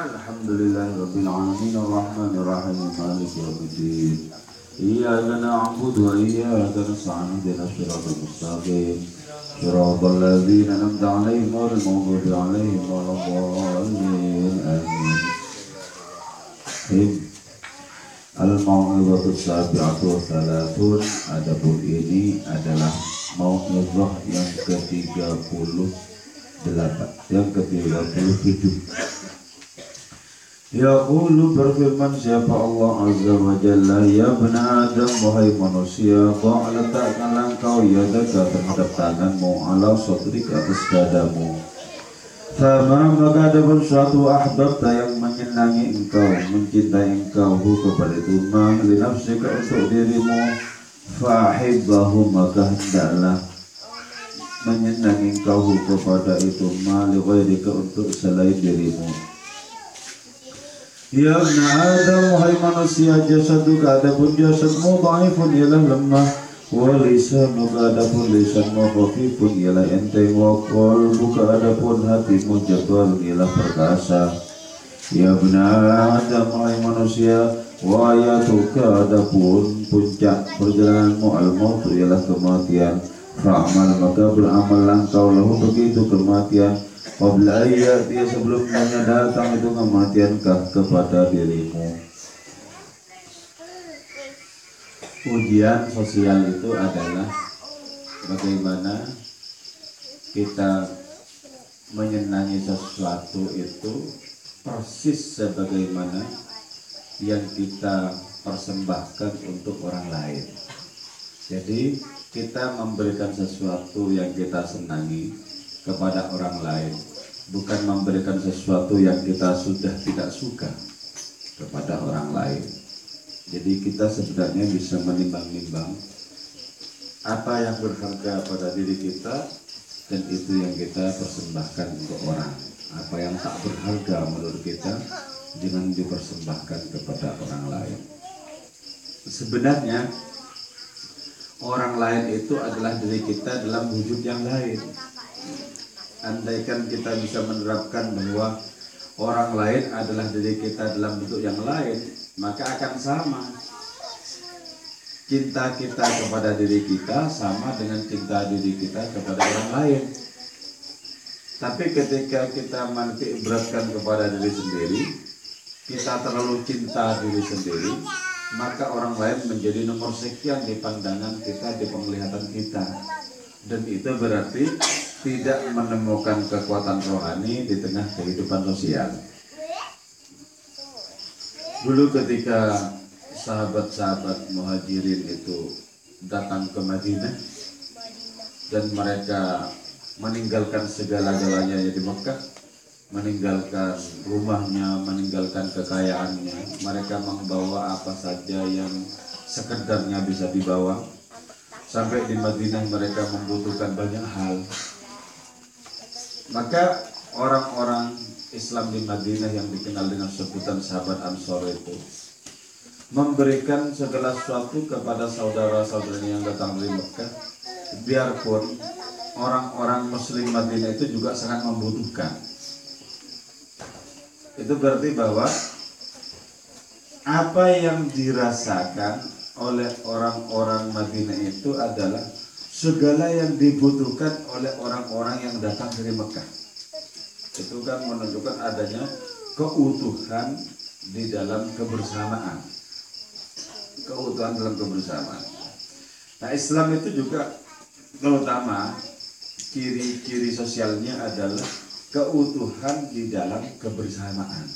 Alhamdulillahirabbil alamin arrahmanir rahim maliki yaumiddin. Iyyaka na'budu wa iyyaka nasta'in ihdinas siratal mustaqim. Siratal ladzina an'amta 'alaihim ghairil maghdubi 'alaihim waladdallin. Amin. Al-mau'izatu sabi'atu wa thalathun. Adapun ini adalah mau'izah yang ke-38, yang ke-37. Yaqulu berfirman siapa Allah Azza wa Jalla, ya bena Adam wahai manusia, kau letakkanlah engkau yadaka terhadap tanganmu ala sadrika atas dadamu. Sama maka ada suatu ahbabta yang menyenangi engkau, mencintai engkau kepada itu ma linafsika untuk dirimu, fahibbahu maka hendaklah menyenangi engkau kepada itu ma li ghairika untuk selain dirimu. Ya ibn Adam wahai manusia, jasaduka adapun jasadmu dhaifun ialah lemah, wa lisanuka adapun lisanmu khafifun ialah enteng, wa qalbuka adapun hatimu jabal ialah perkasa. Ya ibn Adam wahai manusia, wa ayatuka adapun puncak perjalananmu al-maut ialah kematian, fa'amal maka beramallah engkau lahu begitu kematian. Qabla ayat dia sebelumnya datang itu kematiankah kepada dirimu. Ujian sosial itu adalah bagaimana kita menyenangi sesuatu itu persis sebagaimana yang kita persembahkan untuk orang lain. Jadi kita memberikan sesuatu yang kita senangi kepada orang lain, bukan memberikan sesuatu yang kita sudah tidak suka kepada orang lain. Jadi kita sebenarnya bisa menimbang-nimbang apa yang berharga pada diri kita, dan itu yang kita persembahkan untuk orang. Apa yang tak berharga menurut kita jangan dipersembahkan kepada orang lain. Sebenarnya orang lain itu adalah diri kita dalam wujud yang lain. Andaikan kita bisa menerapkan bahwa orang lain adalah diri kita dalam bentuk yang lain, maka akan sama. Cinta kita kepada diri kita sama dengan cinta diri kita kepada orang lain. Tapi ketika kita menitikberatkan kepada diri sendiri, kita terlalu cinta diri sendiri, maka orang lain menjadi nomor sekian di pandangan kita, di penglihatan kita. Dan itu berarti tidak menemukan kekuatan rohani di tengah kehidupan sosial. Dulu ketika sahabat-sahabat muhajirin itu datang ke Madinah dan mereka meninggalkan segala-galanya di Mekah, meninggalkan rumahnya, meninggalkan kekayaannya, mereka membawa apa saja yang sekedarnya bisa dibawa. Sampai di Madinah mereka membutuhkan banyak hal. Maka orang-orang Islam di Madinah yang dikenal dengan sebutan sahabat Ansor itu memberikan segala sesuatu kepada saudara-saudaranya yang datang dari Mekah, biarpun orang-orang Muslim Madinah itu juga sangat membutuhkan. Itu berarti bahwa apa yang dirasakan oleh orang-orang Madinah itu adalah segala yang dibutuhkan oleh orang-orang yang datang dari Mekah. Itu kan menunjukkan adanya keutuhan di dalam kebersamaan. Keutuhan dalam kebersamaan. Nah, Islam itu juga terutama ciri-ciri sosialnya adalah keutuhan di dalam kebersamaan.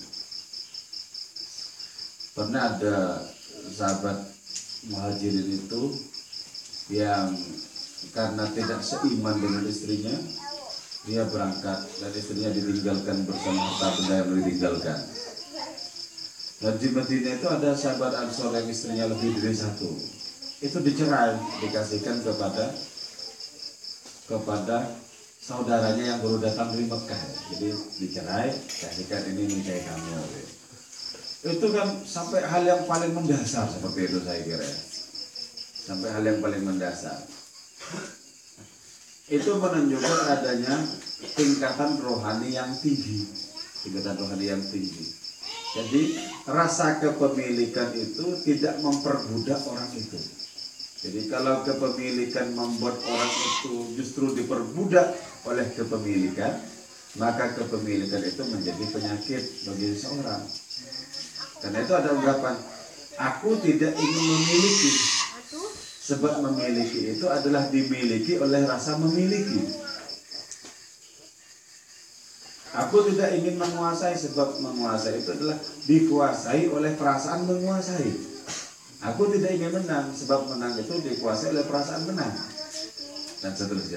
Pernah ada sahabat muhajirin itu yang karena tidak seiman dengan istrinya, dia berangkat dan istrinya ditinggalkan bersama harta benda yang ditinggalkan. Dan di Madinah itu ada sahabat Ansor yang istrinya lebih dari satu. Itu dicerai, dikasihkan kepada saudaranya yang baru datang dari Mekah. Jadi dicerai, kasihkan ini nikahi kamu. Itu kan sampai hal yang paling mendasar seperti itu saya kira. Sampai hal yang paling mendasar. Itu menunjukkan adanya tingkatan rohani yang tinggi. tingkatan rohani yang tinggi. Jadi rasa kepemilikan itu tidak memperbudak orang itu. Jadi kalau kepemilikan membuat orang itu justru diperbudak oleh kepemilikan, maka kepemilikan itu menjadi penyakit bagi seseorang. Karena itu ada ungkapan, aku tidak ingin memiliki, sebab memiliki itu adalah dimiliki oleh rasa memiliki. Aku tidak ingin menguasai, sebab menguasai itu adalah dikuasai oleh perasaan menguasai. Aku tidak ingin menang, sebab menang itu dikuasai oleh perasaan menang. Dan seterusnya.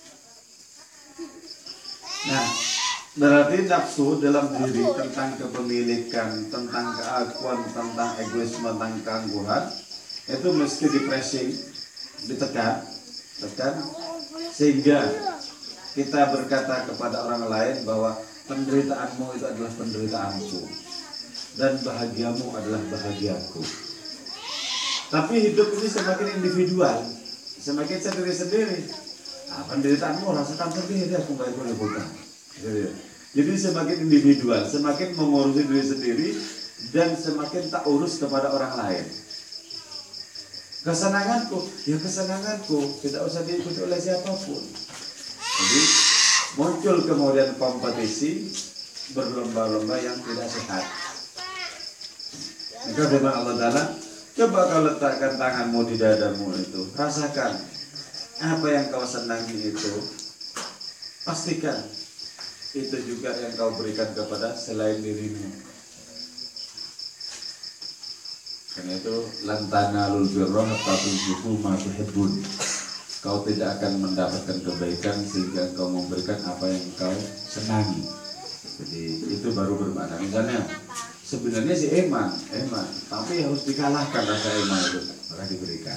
Nah, berarti nafsu dalam diri tentang kepemilikan, tentang keakuan, tentang egoisme, tentang keangkuhan, itu mesti dipressing, ditekan, sehingga kita berkata kepada orang lain bahwa penderitaanmu itu adalah penderitaanku dan bahagiamu adalah bahagiaku. Tapi hidup ini semakin individual, semakin sendiri-sendiri. Nah, penderitaanmu rasakan sendiri, aku gak boleh bukan. Jadi semakin individual, semakin mengurusi diri sendiri dan semakin tak urus kepada orang lain. Kesenanganku, ya kesenanganku, tidak usah diikuti oleh siapapun. Jadi muncul kemudian kompetisi berlomba-lomba yang tidak sehat. Maka firman Allah Ta'ala, coba kau letakkan tanganmu di dadamu itu, rasakan apa yang kau senangi itu, pastikan itu juga yang kau berikan kepada selain dirimu. Karena itu lantana lul birra hatta tunfiqu ma tuhibbun. Kau tidak akan mendapatkan kebaikan sehingga kau memberikan apa yang kau senangi. Jadi itu baru bermakna. Misalnya sebenarnya si eman, tapi harus dikalahkan rasa eman itu, maka diberikan.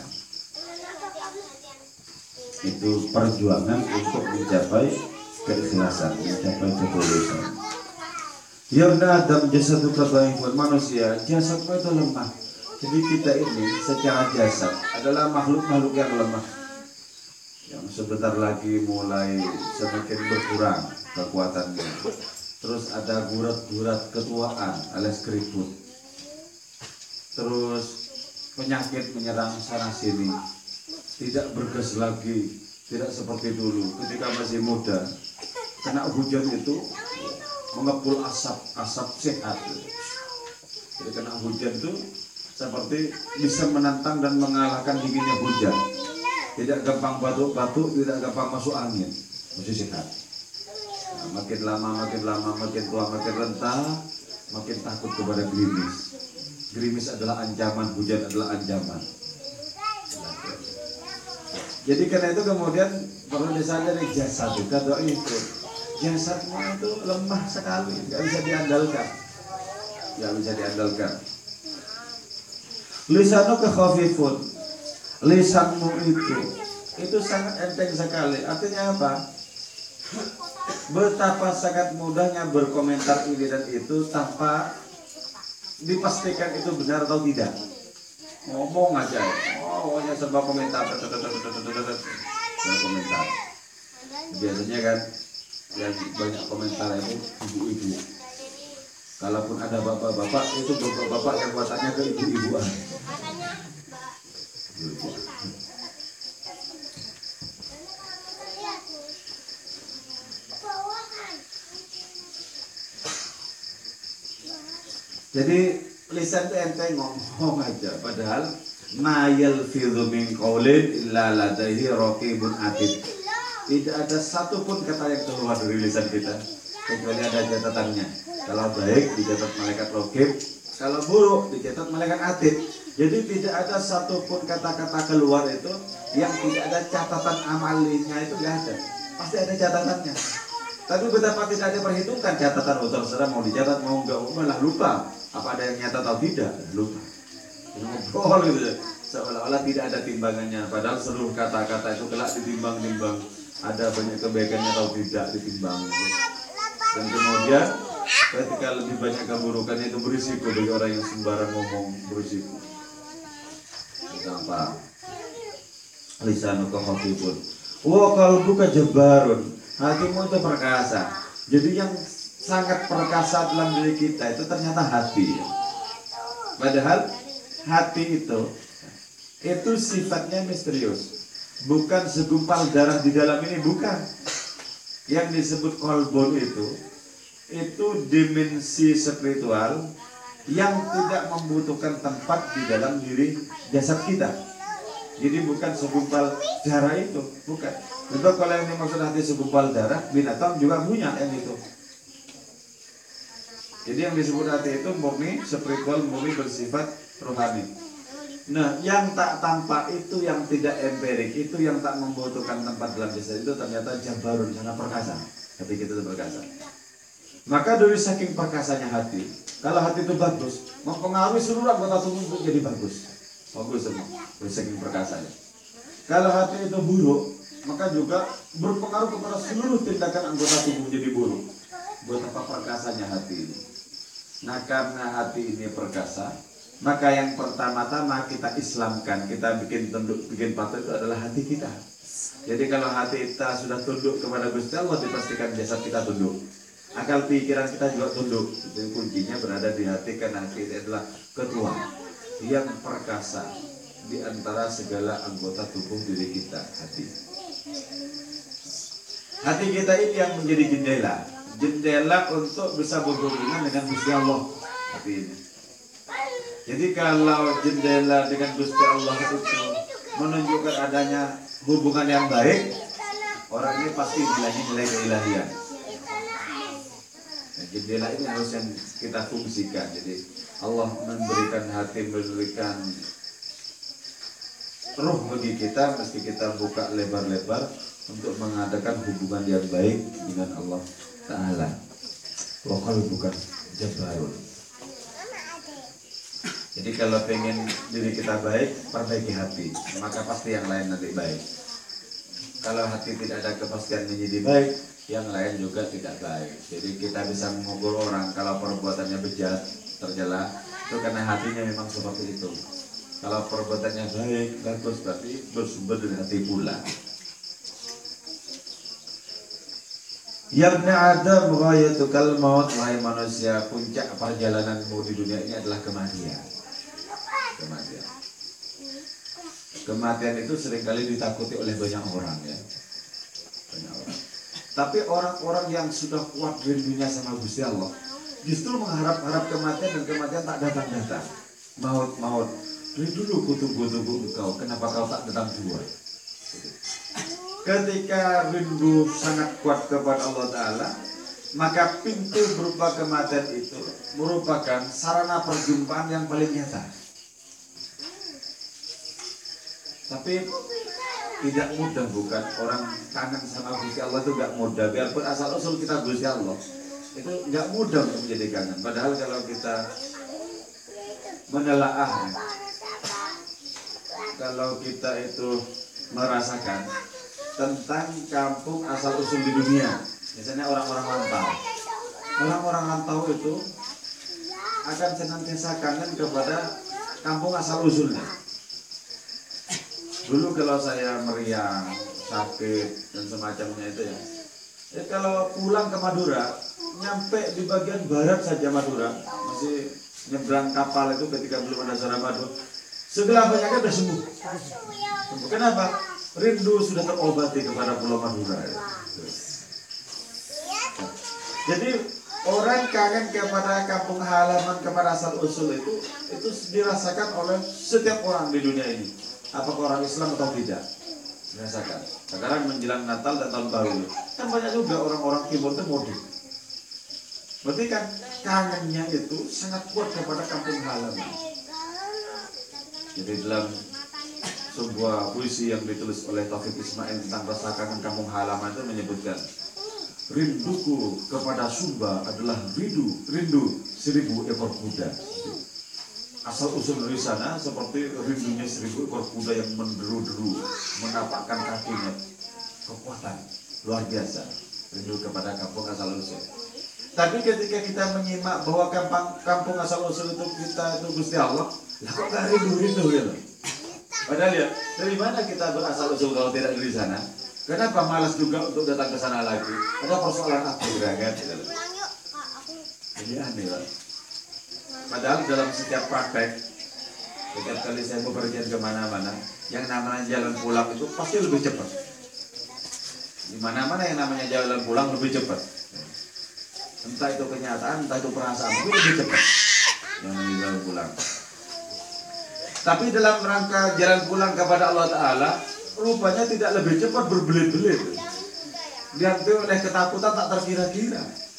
Itu perjuangan untuk mencapai keikhlasan, mencapai ketulusan. Yarna Adam jasadu kadhaifun, manusia jasadmu itu lemah. Jadi kita ini secara jasad adalah makhluk-makhluk yang lemah, yang sebentar lagi mulai semakin berkurang kekuatannya. Terus ada gurat-gurat ketuaan alias keriput. Terus penyakit menyerang sana sini, tidak bergas lagi, tidak seperti dulu ketika masih muda. Kena hujan itu mengepul asap sehat. Jadi kena hujan itu seperti bisa menantang dan mengalahkan dinginnya hujan. Tidak gampang batuk-batuk, tidak gampang masuk angin, masih sehat. Nah, makin lama, makin tua, makin rentah, makin takut kepada gerimis. Gerimis adalah ancaman, hujan adalah ancaman. Jadi karena itu kemudian perlu disadari jasad kita itu, jasadmu itu lemah sekali, nggak bisa diandalkan, Lisanuka khafifun, lisanmu itu sangat enteng sekali. Artinya apa? Betapa sangat mudahnya berkomentar ini dan itu tanpa dipastikan itu benar atau tidak. Ngomong aja, pokoknya serba komentar, komentar. Biasanya kan yang banyak komentar itu ibu-ibu. Kalaupun ada bapak-bapak, itu bapak-bapak yang buatannya ke ibu-ibuan. Jadi lisan itu enteng ngomong aja, padahal ma yalfidhu min qaulin illa ladaihi raqibun atid. Tidak ada satupun kata yang keluar dari lisan kita kecuali ada catatannya. Kalau baik dicatat malaikat raqib, kalau buruk dicatat malaikat atid. Jadi tidak ada satupun kata-kata keluar itu yang tidak ada catatan amalinya, itu nggak ada. Pasti ada catatannya. Tapi betapa tidak ada perhitungkan catatan, terserah mau dicatat mau enggak, malah lupa apa ada yang nyata atau tidak, lupa. Ngobrol gitu, seolah-olah tidak ada timbangannya. Padahal seluruh kata-kata itu kelak ditimbang-timbang, ada banyak kebaikannya atau tidak ditimbang. Dan kemudian ketika lebih banyak keburukannya itu berisiko bagi orang yang sembarang ngomong, berisiko. Tanpa lisanuka khafifun wa qalbuka jabbarun, hatimu itu perkasa. Jadi yang sangat perkasa dalam diri kita itu ternyata hati. Padahal hati itu sifatnya misterius. Bukan segumpal darah di dalam ini, bukan. Yang disebut kolbon itu dimensi spiritual yang tidak membutuhkan tempat di dalam diri jasad kita. Jadi bukan segumpal darah itu, bukan. Sebab kalau yang dimaksud hati segumpal darah, binatang juga punya yang itu. Jadi yang disebut hati itu murni spiritual, murni bersifat rohani. Nah, yang tak tampak itu, yang tidak empirik itu, yang tak membutuhkan tempat dalam jasad itu ternyata jabarun, sangat perkasa. Hati kita itu perkasa. Maka dari saking perkasanya hati, kalau hati itu bagus, mempengaruhi seluruh anggota tubuh untuk jadi bagus. Bagus semua, dari saking perkasanya. Kalau hati itu buruk, maka juga berpengaruh kepada seluruh tindakan anggota tubuh jadi buruk. Betapa perkasanya hati ini. Nah, karena hati ini perkasa, maka yang pertama-tama kita islamkan, kita bikin tunduk, bikin patuh itu adalah hati kita. Jadi kalau hati kita sudah tunduk kepada Gusti Allah, dipastikan jasad kita tunduk. Akal pikiran kita juga tunduk. Jadi kuncinya berada di hati, karena hati itu adalah ketua yang perkasa di antara segala anggota tubuh diri kita, hati. Hati kita ini yang menjadi jendela untuk bisa berhubungan dengan Gusti Allah, hati ini. Jadi kalau jendela dengan Gusti Allah itu menunjukkan adanya hubungan yang baik, orang ini pasti nilai keilahian. Nah, jendela ini harus yang kita fungsikan. Jadi Allah memberikan hati, memberikan ruh bagi kita, mesti kita buka lebar-lebar untuk mengadakan hubungan yang baik dengan Allah Ta'ala. Lokal bukan jabarun. Jadi kalau pengen diri kita baik, perbaiki hati, maka pasti yang lain nanti baik. Kalau hati tidak ada kepastian menjadi baik, yang lain juga tidak baik. Jadi kita bisa mengukur orang kalau perbuatannya bejat, tercela, itu karena hatinya memang seperti itu. Kalau perbuatannya baik, bagus, berarti bersumber dari hati pula. Ya ibn Adam, ghayatukal maut, wahai manusia, puncak perjalananmu di dunia ini adalah kematian. Kematian itu seringkali ditakuti oleh banyak orang, ya. Banyak orang. Tapi orang-orang yang sudah kuat rindunya sama Gusti Allah, justru mengharap-harap kematian, dan kematian tak datang-datang. Maut, rindu ku tunggu engkau, kenapa kau tak datang juga? Ketika rindu sangat kuat kepada Allah Ta'ala, maka pintu berupa kematian itu merupakan sarana perjumpaan yang paling nyata. Tapi tidak mudah, bukan? Orang kangen sama Gusti Allah itu gak mudah. Biarpun asal usul kita Gusti Allah, itu gak mudah untuk menjadi kangen. Padahal kalau kita menelaah, kalau kita itu merasakan tentang kampung asal usul di dunia, biasanya orang-orang rantau. Orang-orang rantau itu akan senantiasa kangen kepada kampung asal usulnya. Dulu kalau saya meriang, sakit, dan semacamnya itu ya kalau pulang ke Madura, nyampe di bagian barat saja Madura, masih nyebrang kapal itu ketika belum ada Suramadu, segala banyaknya sudah sembuh. Kenapa? Rindu sudah terobati kepada Pulau Madura. Jadi orang kangen kepada kampung halaman, kepada asal usul itu dirasakan oleh setiap orang di dunia ini. Apakah orang Islam atau tidak, dirasakan. Sekarang menjelang Natal dan Tahun Baru, kan banyak juga orang-orang Timur itu mudik. Berarti kan kangennya itu sangat kuat kepada kampung halaman. Jadi dalam sebuah puisi yang ditulis oleh Taufik Ismail tentang rasa kangen kampung halaman itu menyebutkan, rinduku kepada Sumba adalah rindu 1000 ekor kuda. Asal usul dari sana seperti rindunya 1000 ekor kuda yang menderu-deru, menapakkan kakinya, kekuatan luar biasa. Rindu kepada kampung asal usul. Tapi ketika kita menyimak bahwa kampung asal usul itu kita itu Gusti Allah, lah kok gak rindu ya? Padahal ya, dari mana kita berasal usul kalau tidak dari sana? Kenapa malas juga untuk datang ke sana lagi? Ada persoalan apa gerakan? Jadi aneh Pak. Padahal dalam setiap praktek, setiap kali saya bepergian kemana-mana, yang namanya jalan pulang itu pasti lebih cepat. Di mana-mana yang namanya jalan pulang lebih cepat. Entah itu kenyataan, entah itu perasaan, itu lebih cepat. Yang namanya jalan pulang. Tapi dalam rangka jalan pulang kepada Allah Ta'ala, rupanya tidak lebih cepat, berbelit-belit. Dihantui oleh ketakutan tak terkira-kira.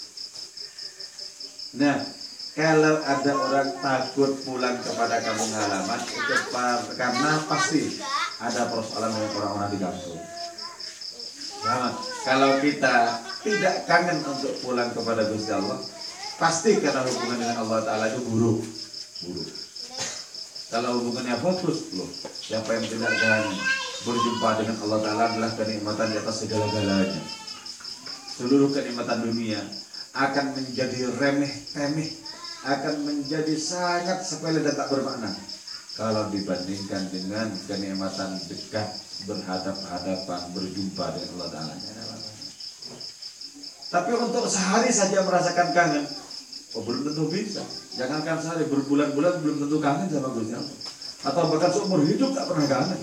Nah, kalau ada orang takut pulang kepada kampung halaman, itu karena pasti ada persoalan dengan orang-orang di kampung. Sama. Kalau kita tidak kangen untuk pulang kepada Gusti Allah, pasti karena hubungan dengan Allah Ta'ala itu buruk. Kalau hubungannya bagus, loh, siapa yang tidak kangen berjumpa dengan Allah Ta'ala adalah kenikmatan di atas segala-galanya. Seluruh kenikmatan dunia akan menjadi remeh-temeh, akan menjadi sangat sepele dan tak bermakna kalau dibandingkan dengan kenikmatan dekat, berhadap-hadapan, berjumpa dengan Allah Ta'ala. Tapi untuk sehari saja merasakan kangen, belum tentu bisa. Jangankan sehari, berbulan-bulan belum tentu kangen sama Gusti Allah. Atau bahkan seumur hidup tak pernah kangen.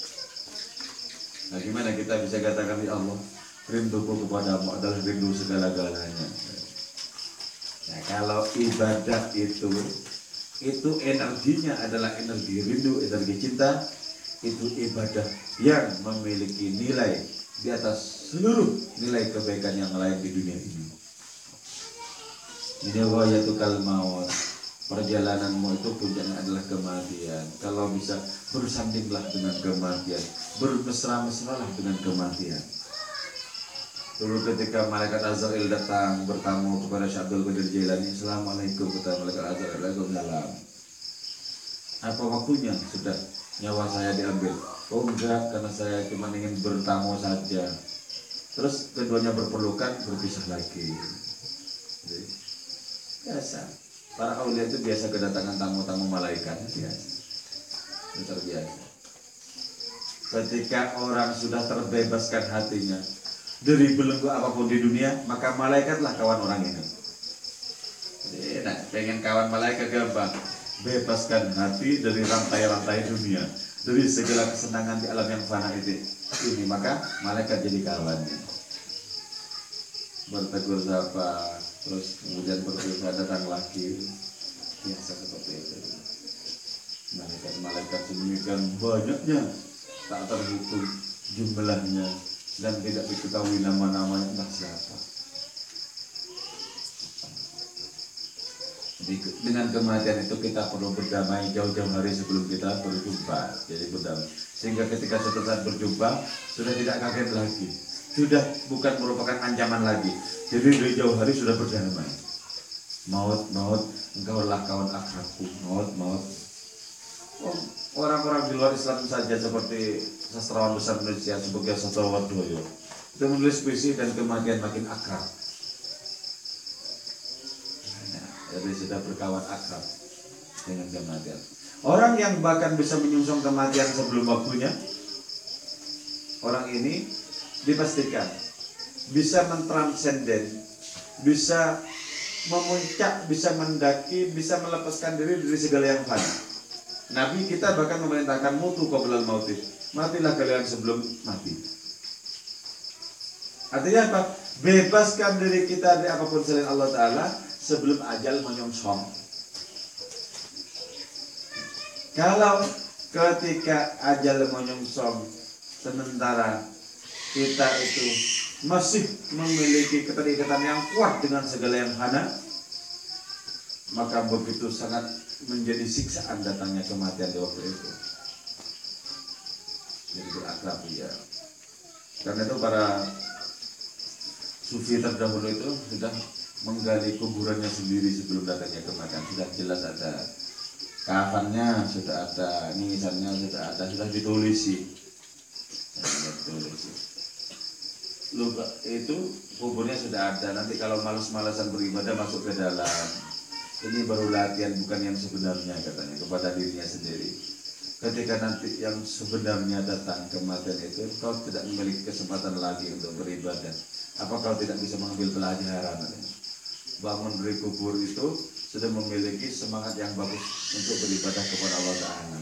Nah, gimana kita bisa katakan ya Allah, rinduku kepadamu adalah rindu segala-galanya. Nah, kalau ibadah itu energinya adalah energi rindu, energi cinta, itu ibadah yang memiliki nilai di atas seluruh nilai kebaikan yang lain di dunia ini. Ini ghayatul maut. Perjalananmu itu puncaknya adalah kematian. Kalau bisa bersandinglah dengan kematian, bermesra-mesralah dengan kematian. Dulu ketika malaikat Azrail datang bertamu kepada Syekh Abdul Qadir Jailani, "Assalamualaikum," kata malaikat Azrail. "Waalaikumsalam." "Apa waktunya sudah nyawa saya diambil?" "Oh enggak, karena saya cuma ingin bertamu saja." Terus keduanya berpelukan, berpisah lagi. Jadi, biasa. Para aulia itu biasa kedatangan tamu-tamu malaikat, biasa. Itu terbiasa. Ketika orang sudah terbebaskan hatinya dari belenggu apapun di dunia, maka malaikatlah kawan orang ini. Jadi, nah, pengen kawan malaikat gampang. Bebaskan hati dari rantai-rantai dunia, dari segala kesenangan di alam yang fana itu. Ini maka malaikat jadi kawannya. Bertegur sapa, terus kemudian berusaha datang lagi, biasa seperti itu. Malaikat sedemikian banyaknya, tak terhitung jumlahnya, dan tidak diketahui nama-namanya entah siapa. Jadi dengan kematian itu kita perlu berdamai jauh-jauh hari sebelum kita berjumpa. Jadi berdamai, sehingga ketika suatu saat berjumpa sudah tidak kaget lagi, sudah bukan merupakan ancaman lagi. Jadi dari jauh hari sudah berdamai. Maut, maut, engkaulah kawan akrabku. Maut, maut. Orang-orang di luar Islam saja seperti sastrawan besar Indonesia sebagai sastrawan Doyo itu menulis puisi dan kematian makin akrab. Nah, jadi sudah berkawan akrab dengan kematian. Orang yang bahkan bisa menyungsung kematian sebelum waktunya, orang ini dipastikan bisa mentransenden, bisa memuncak, bisa mendaki, bisa melepaskan diri dari segala yang fana. Nabi kita bahkan memerintahkan mutu qablal mauti, matilah kalian sebelum mati. Artinya apa? Bebaskan diri kita dari apapun selain Allah Ta'ala sebelum ajal menyongsong. Kalau ketika ajal menyongsong sementara kita itu masih memiliki keterikatan yang kuat dengan segala yang fana, maka begitu sangat menjadi siksaan datangnya kematian di waktu itu. Jadi berakrab ya. Karena itu para sufi terdahulu itu sudah menggali kuburannya sendiri sebelum datangnya kematian. Sudah jelas ada kafannya, sudah ada nisannya, sudah ditulisi. Lupa itu kuburnya sudah ada. Nanti kalau malas-malasan beribadah masuk ke dalam. Ini baru latihan, bukan yang sebenarnya, katanya kepada dirinya sendiri. Ketika nanti yang sebenarnya datang kematian itu, kau tidak memiliki kesempatan lagi untuk beribadah. Apa kau tidak bisa mengambil pelajaran? bangun dari kubur itu sudah memiliki semangat yang bagus untuk beribadah kepada Allah Ta'ala.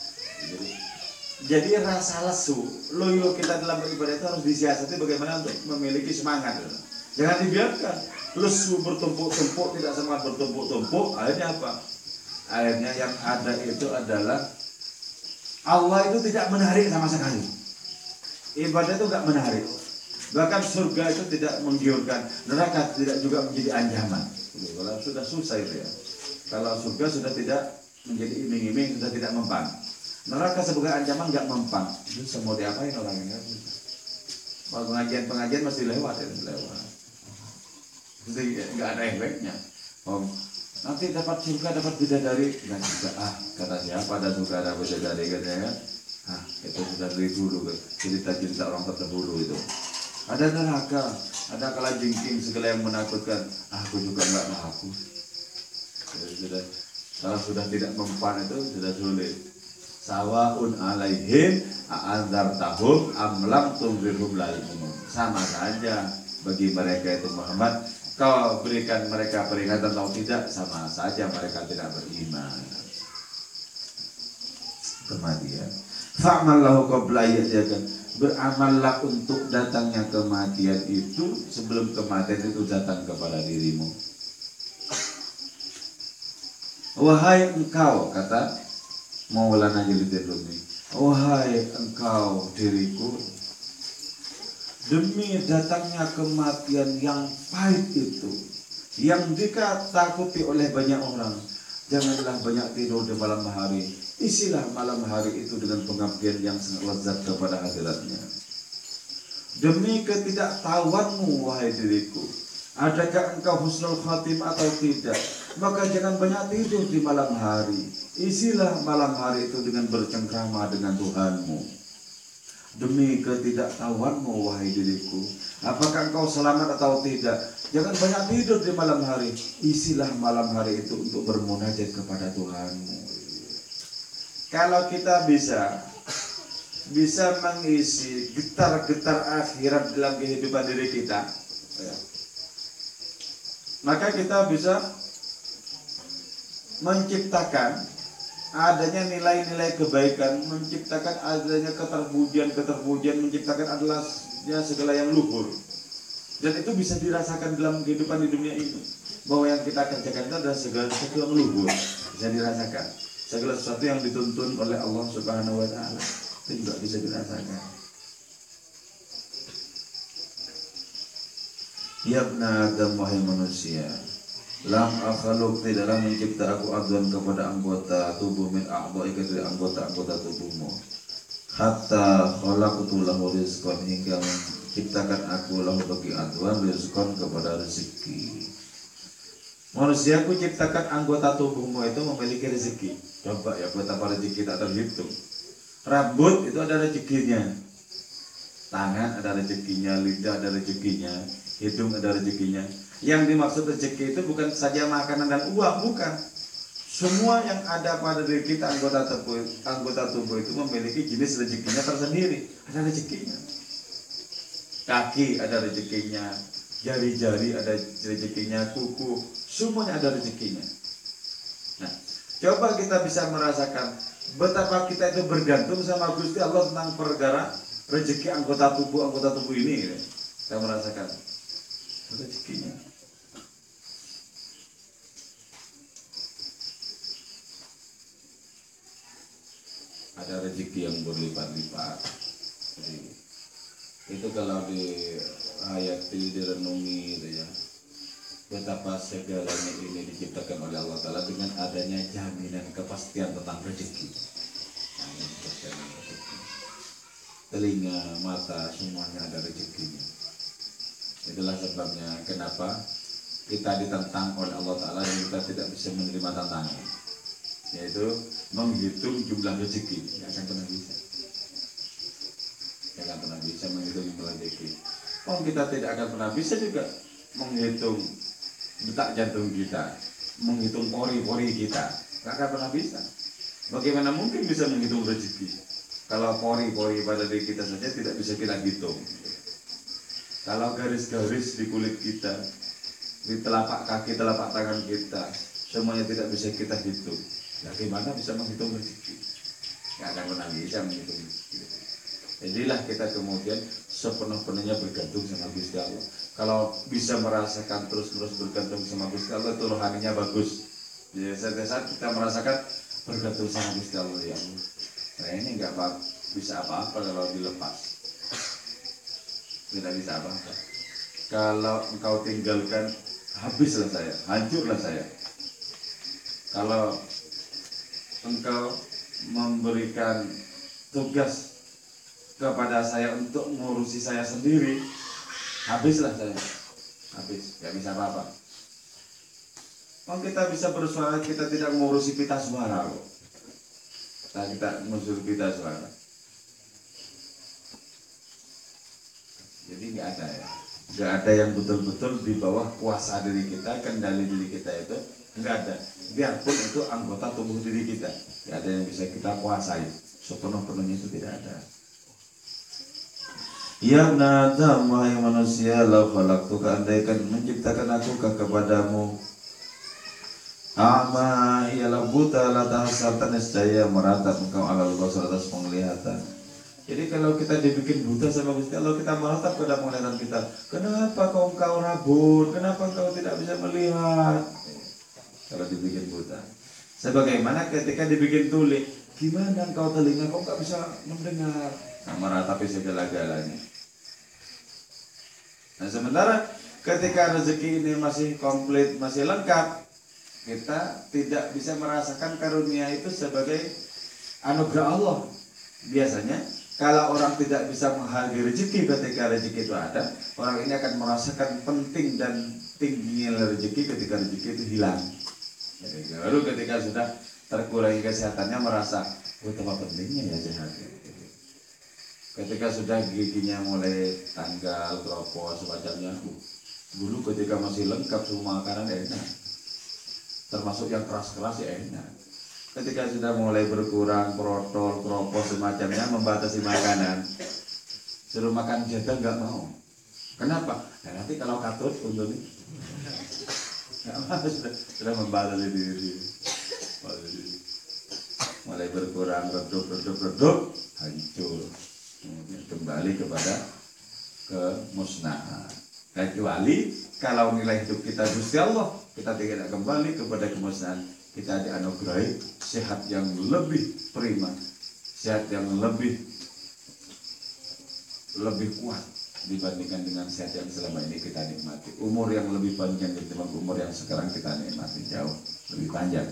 Jadi rasa lesu, loyo kita dalam beribadah itu harus disiasati bagaimana untuk memiliki semangat. Jangan dibiarkan lesu bertumpuk-tumpuk, tidak semangat bertumpuk-tumpuk. Akhirnya apa? Akhirnya yang ada itu adalah Allah itu tidak menarik sama sekali. Ibadah itu tidak menarik. Bahkan surga itu tidak menggiurkan, neraka tidak juga menjadi ancaman. Kalau sudah susah itu ya. Kalau surga sudah tidak menjadi iming-iming, sudah tidak mempan. Neraka sebagai ancaman nggak mempan. Itu semua diapain orang ini? Kalau pengajian masih lewat ya, lewat. Jadi nggak ada efeknya. Oh, nanti dapat surga, dapat bidadari, nggak juga. Kata siapa ada surga, ada bidadari katanya. Itu sudah dari dulu, cerita-cerita orang terdahulu itu. Ada neraka, ada kalajengking segala yang menakutkan. Aku juga nggak ngaku. Kalau sudah tidak mempan itu sudah sulit. Sawaun alaihim a'adzartahum am lam tunzirhum la yu'minun. Sama saja bagi mereka itu Muhammad, kau berikan mereka peringatan atau tidak, sama saja mereka tidak beriman. Kematian. Fa'mal lahu qabla ya'tiyakan. Beramallah untuk datangnya kematian itu sebelum kematian itu datang kepada dirimu. Wahai engkau, kata Maulana Jalaluddin Rumi, wahai engkau diriku, demi datangnya kematian yang pahit itu, yang jika takuti oleh banyak orang, janganlah banyak tidur di malam hari. Isilah malam hari itu dengan pengabdian yang sangat lezat kepada hadiratnya. Demi ketidaktahuanmu, wahai diriku, adakah engkau husnul khatim atau tidak, maka jangan banyak tidur di malam hari. Isilah malam hari itu dengan bercengkrama dengan Tuhanmu. Demi ketidaktahuanmu, wahai diriku, apakah engkau selamat atau tidak, jangan banyak tidur di malam hari. Isilah malam hari itu untuk bermunajat kepada Tuhanmu. Kalau kita bisa mengisi getar-getar akhirat dalam kehidupan diri kita, maka kita bisa menciptakan adanya nilai-nilai kebaikan, menciptakan adanya keterpujian, menciptakan adalah ya, segala yang luhur. Dan itu bisa dirasakan dalam kehidupan di dunia ini, bahwa yang kita kerjakan itu adalah segala sesuatu yang luhur, bisa dirasakan. Segala sesuatu yang dituntun oleh Allah Subhanahu wa Ta'ala itu juga bisa dirasakan. Ya ibna Adam, wahai manusia, lam akhluk, tidaklah mencipta aku adwan kepada anggota tubuh min a'dha'ika, dari anggota-anggota tubuhmu, hatta khalaqtu lahu rizqan, hingga menciptakan aku lahu bagi adwan rizqan, kepada rezeki. Manusia, aku ciptakan anggota tubuhmu itu memiliki rezeki. Coba ya, betapa rezeki tak terhitung. Rambut itu ada rezekinya, tangan ada rezekinya, lidah ada rezekinya, hidung ada rezekinya. Yang dimaksud rezeki itu bukan saja makanan dan uang, bukan. Semua yang ada pada diri kita, anggota tubuh itu memiliki jenis rezekinya tersendiri. Ada rezekinya. Kaki ada rezekinya, jari-jari ada rezekinya, kuku, semuanya ada rezekinya. Nah, coba kita bisa merasakan betapa kita itu bergantung sama Gusti Allah tentang perkara rezeki anggota tubuh ini. Kita merasakan rezekinya. Ada rezeki yang berlipat-lipat. Jadi, itu kalau dihayati, direnungi gitu ya, betapa segalanya ini diciptakan oleh Allah Ta'ala dengan adanya jaminan kepastian tentang rezeki. Telinga, mata, semuanya ada rezekinya. Itulah sebabnya kenapa kita ditentang oleh Allah Ta'ala dan kita tidak bisa menerima tantangan, yaitu menghitung jumlah rezeki. Tidak akan pernah bisa. Tidak akan pernah bisa menghitung jumlah rezeki. Kita tidak akan pernah bisa juga menghitung detak jantung kita, menghitung pori-pori kita. Tidak akan pernah bisa. Bagaimana mungkin bisa menghitung rezeki kalau pori-pori pada diri kita saja tidak bisa kita hitung? Kalau garis-garis di kulit kita di telapak kaki, telapak tangan kita, semuanya tidak bisa kita hitung. Nah, gimana bisa menghitung rezeki? Nggak akan pernah bisa menghitung rezeki. Jadilah kita kemudian sepenuh-penuhnya bergantung sama Gusti Allah. Kalau bisa merasakan terus-terus bergantung sama Gusti Allah, itu rohaninya bagus. Jadi saat kita merasakan bergantung sama Gusti Allah, ya Allah, nah ini nggak bisa apa-apa kalau dilepas, tidak bisa apa-apa. Kalau engkau tinggalkan, habislah saya, hancurlah saya. Kalau engkau memberikan tugas kepada saya untuk mengurusi saya sendiri, habislah saya, habis, nggak bisa apa-apa. Kalau kita bisa bersuara, kita tidak mengurusi pita suara loh. Nah, kita mengurusi pita suara. Jadi nggak ada ya, nggak ada yang betul-betul di bawah kuasa diri kita, kendali diri kita itu nggak ada. Biarpun itu anggota tubuh diri kita, nggak ada yang bisa kita kuasai. Sepenuh-penuhnya itu tidak ada. Ya Adam, wahai manusia, lau khalaqtuka, andaikan menciptakan aku kepadamu, ama ialah buta, la tahassalta, niscaya meratap engkau alal basar, atas penglihatan. Jadi kalau kita dibikin buta sama Gusti Allah, kita meratap pada penglihatan kita. Kenapa engkau rabun? Kenapa engkau tidak bisa melihat? Kalau dibikin buta. Sebagaimana ketika dibikin tuli, gimana engkau telinga, kau nggak bisa mendengar? Nah, meratapi segala-galanya. Nah, sementara ketika rezeki ini masih komplit, masih lengkap, kita tidak bisa merasakan karunia itu sebagai anugerah Allah. Biasanya kalau orang tidak bisa menghargai rezeki ketika rezeki itu ada, orang ini akan merasakan penting dan tingginya rezeki ketika rezeki itu hilang. Jadi, baru ketika sudah terkurangi kesehatannya merasa, betapa pentingnya ya sehat. Ketika sudah giginya mulai tanggal, keropos, semacamnya, dulu ketika masih lengkap semua makanan enak, termasuk yang keras-keras ya enak. Ketika sudah mulai berkurang, protol, keropos, semacamnya, membatasi makanan, suruh makan jadah nggak mau. Kenapa? Ya, nanti kalau katut untuk ini nggak mau, sudah membatasi diri. Mulai berkurang, redup, hancur, kembali kepada kemusnahan. Kecuali kalau nilai hidup kita Gusti Allah, kita tidak kembali kepada kemusnahan, kita dianugerahi sehat yang lebih prima, sehat yang lebih kuat dibandingkan dengan sehat yang selama ini kita nikmati. Umur yang lebih panjang ketimbang umur yang sekarang kita nikmati, jauh lebih panjang.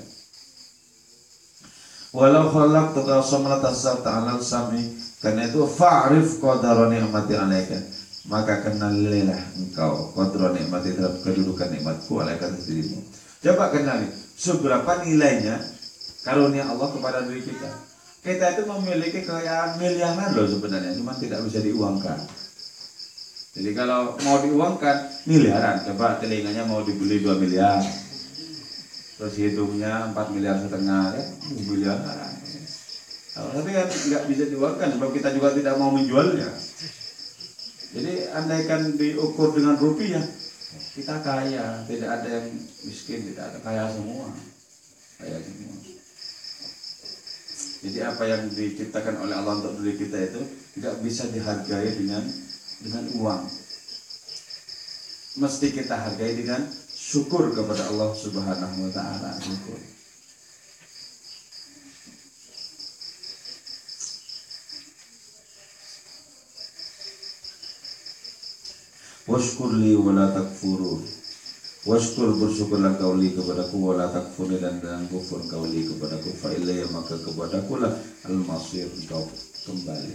Walau khalaqtuka samla tasabta 'alal sami, karena itu fa'rif qadara ni'mati 'alaika, maka kenalilah engkau qadra nikmati, terhadap kedudukan nikmatku 'alaika atas dirimu. Coba kenali seberapa nilainya karunia Allah kepada diri kita. Kita itu memiliki kekayaan miliaran loh sebenarnya, cuma tidak bisa diuangkan. Jadi kalau mau diuangkan miliaran, coba telinganya mau dibeli 2 miliar, terus hidungnya 4,5 miliar, ya miliaran. Tapi kan nggak bisa diuangkan sebab kita juga tidak mau menjualnya. Jadi andaikan diukur dengan rupiah, kita kaya, tidak ada yang miskin, tidak ada, kaya semua, kaya semua. Jadi apa yang diciptakan oleh Allah untuk diri kita itu tidak bisa dihargai dengan uang. Mesti kita hargai dengan syukur kepada Allah Subhanahu wa taala. Syukur. Washkurli wa la takfurun. Washkur, bersyukurlah kau li kepadaku, wa la takfurni, dan jangan kufur kau li kepadaku, fa ilayya, maka kepadaku lah al-masir, kau kembali.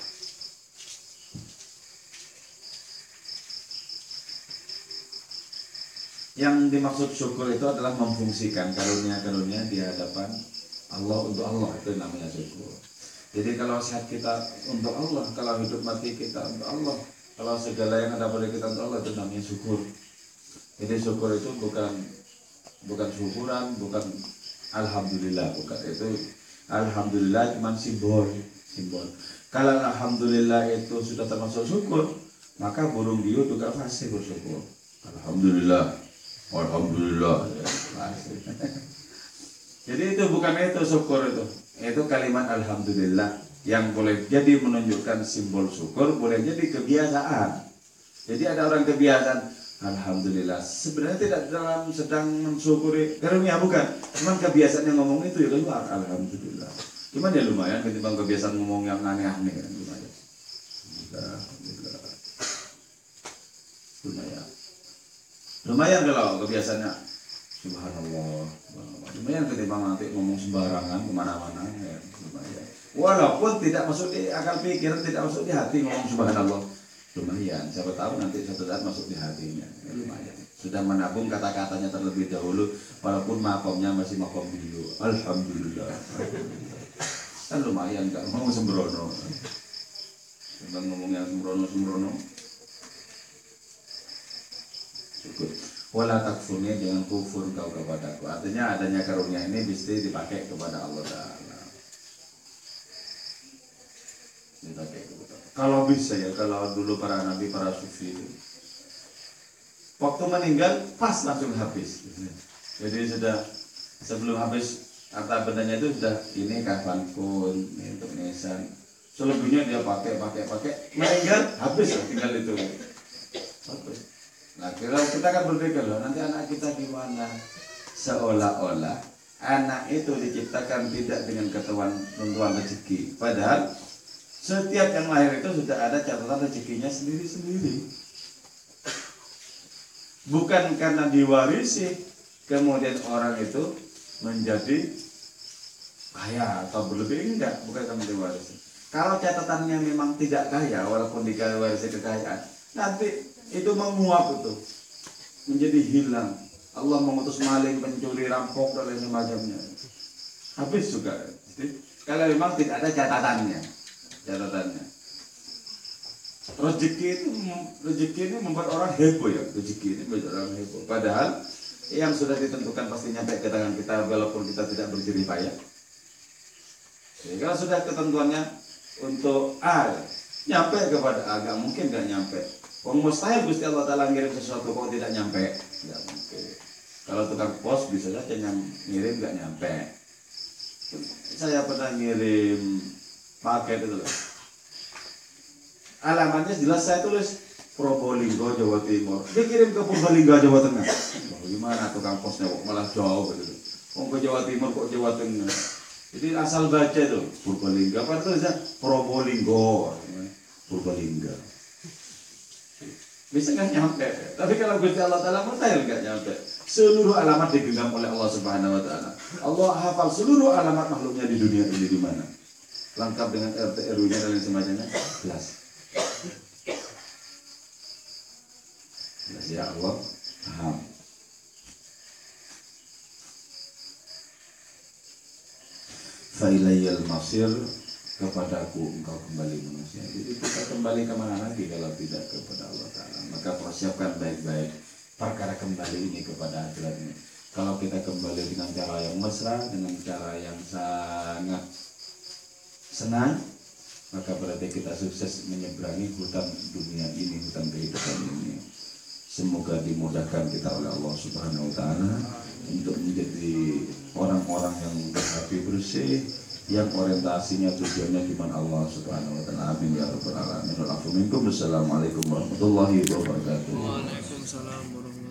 Yang dimaksud syukur itu adalah memfungsikan karunia-karunia di hadapan Allah untuk Allah, itu namanya syukur. Jadi kalau sehat kita untuk Allah, kalau hidup mati kita untuk Allah, kalau segala yang ada pada kita untuk Allah, itu namanya syukur. Jadi syukur itu bukan syukuran, bukan alhamdulillah, bukan itu. Alhamdulillah cuma simbol. Kalau alhamdulillah itu sudah termasuk syukur, maka burung diu juga pasti bersyukur. Alhamdulillah Alhamdulillah. Jadi itu bukan itu syukur itu. Itu kalimat alhamdulillah yang boleh jadi menunjukkan simbol syukur, boleh jadi kebiasaan. Jadi ada orang kebiasaan alhamdulillah, sebenarnya tidak dalam sedang mensyukuri karunia, bukan. Cuman kebiasaan yang ngomong itu ya keluar alhamdulillah. Cuman ya lumayan ketimbang kebiasaan ngomong yang aneh-aneh kan lumayan. Alhamdulillah. Lumayan kalau kebiasaannya subhanallah. Lumayan ketimbang nanti ngomong sembarangan kemana-mana ya, lumayan. Walaupun tidak masuk di akal pikiran, tidak masuk di hati ngomong subhanallah, lumayan. Siapa tahu nanti suatu saat masuk di hatinya, ya, lumayan. Sudah menabung kata-katanya terlebih dahulu, walaupun makomnya masih makom dulu. Alhamdulillah. Kan lumayan kan ngomong sembrono. Tentang ngomong yang sembrono. Cukup. Wala takfurnya, jangan kufur kau kepadaku. Artinya adanya karunia ini mesti dipakai kepada Allah Ta'ala. Kalau bisa ya, kalau dulu para nabi, para sufi itu waktu meninggal pas langsung habis. Jadi sudah sebelum habis harta bendanya itu sudah ini kafan pun, ini untuk nisan. Selebihnya dia pakai, meninggal habis lah, tinggal itu. Habis. Nah kalau kita kan berpikir loh, nanti anak kita gimana? Seolah-olah anak itu diciptakan tidak dengan ketentuan rezeki. Padahal setiap yang lahir itu sudah ada catatan rezekinya sendiri-sendiri. Bukan karena diwarisi kemudian orang itu menjadi kaya atau berlebih, enggak, bukan karena diwarisi. Kalau catatannya memang tidak kaya walaupun diwarisi kekayaan, nanti itu menguap itu menjadi hilang. Allah mengutus maling, pencuri, rampok dan lain semacamnya. Habis juga. Jadi, kalau memang tidak ada catatannya. Rezeki ini membuat orang heboh ya. Rezeki ini membuat orang heboh. Padahal yang sudah ditentukan pasti nyampe ke tangan kita walaupun kita tidak berjerih payah. Jadi kalau sudah ketentuannya untuk A, nyampe kepada A, gak mungkin gak nyampe. Mustahil Gusti Allah Ta'ala ngirim sesuatu kok tidak nyampe. Gak mungkin. Kalau tukang pos bisa saja ngirim gak nyampe. Saya pernah ngirim paket itu loh. Alamatnya jelas saya tulis Probolinggo, Jawa Timur. Dia kirim ke Purbalingga, Jawa Tengah. Gimana tukang posnya kok malah jauh gitu. Ke Jawa Timur kok Jawa Tengah. Jadi asal baca tuh Purbalingga, apa tulisnya Probolinggo, Purbalingga. Bisa nggak nyampe. Tapi kalau Gusti Allah Ta'ala mustahil nggak nyampe. Seluruh alamat digenggam oleh Allah Subhanahu Wa Ta'ala. Allah hafal seluruh alamat makhluknya di dunia ini di mana. Lengkap dengan RT RW-nya dan lain semacamnya. Jelas ya Allah paham. Fa ilayyal masir, kepadaku engkau kembali manusia. Jadi kita kembali kemana lagi kalau tidak kepada Allah Ta'ala. Maka persiapkan baik-baik perkara kembali ini kepada akhirat ini. Kalau kita kembali dengan cara yang mesra, dengan cara yang sangat senang, maka berarti kita sukses menyeberangi hutan dunia ini, hutan kehidupan ini. Semoga dimudahkan kita oleh Allah Subhanahu Wa Ta'ala untuk menjadi orang-orang yang berhati bersih, yang orientasinya tujuannya cuma Allah Subhanahu Wa Ta'ala. Amin ya rabbal alamin. Assalamualaikum warahmatullahi wabarakatuh. Waalaikumsalam warahmatullahi wabarakatuh.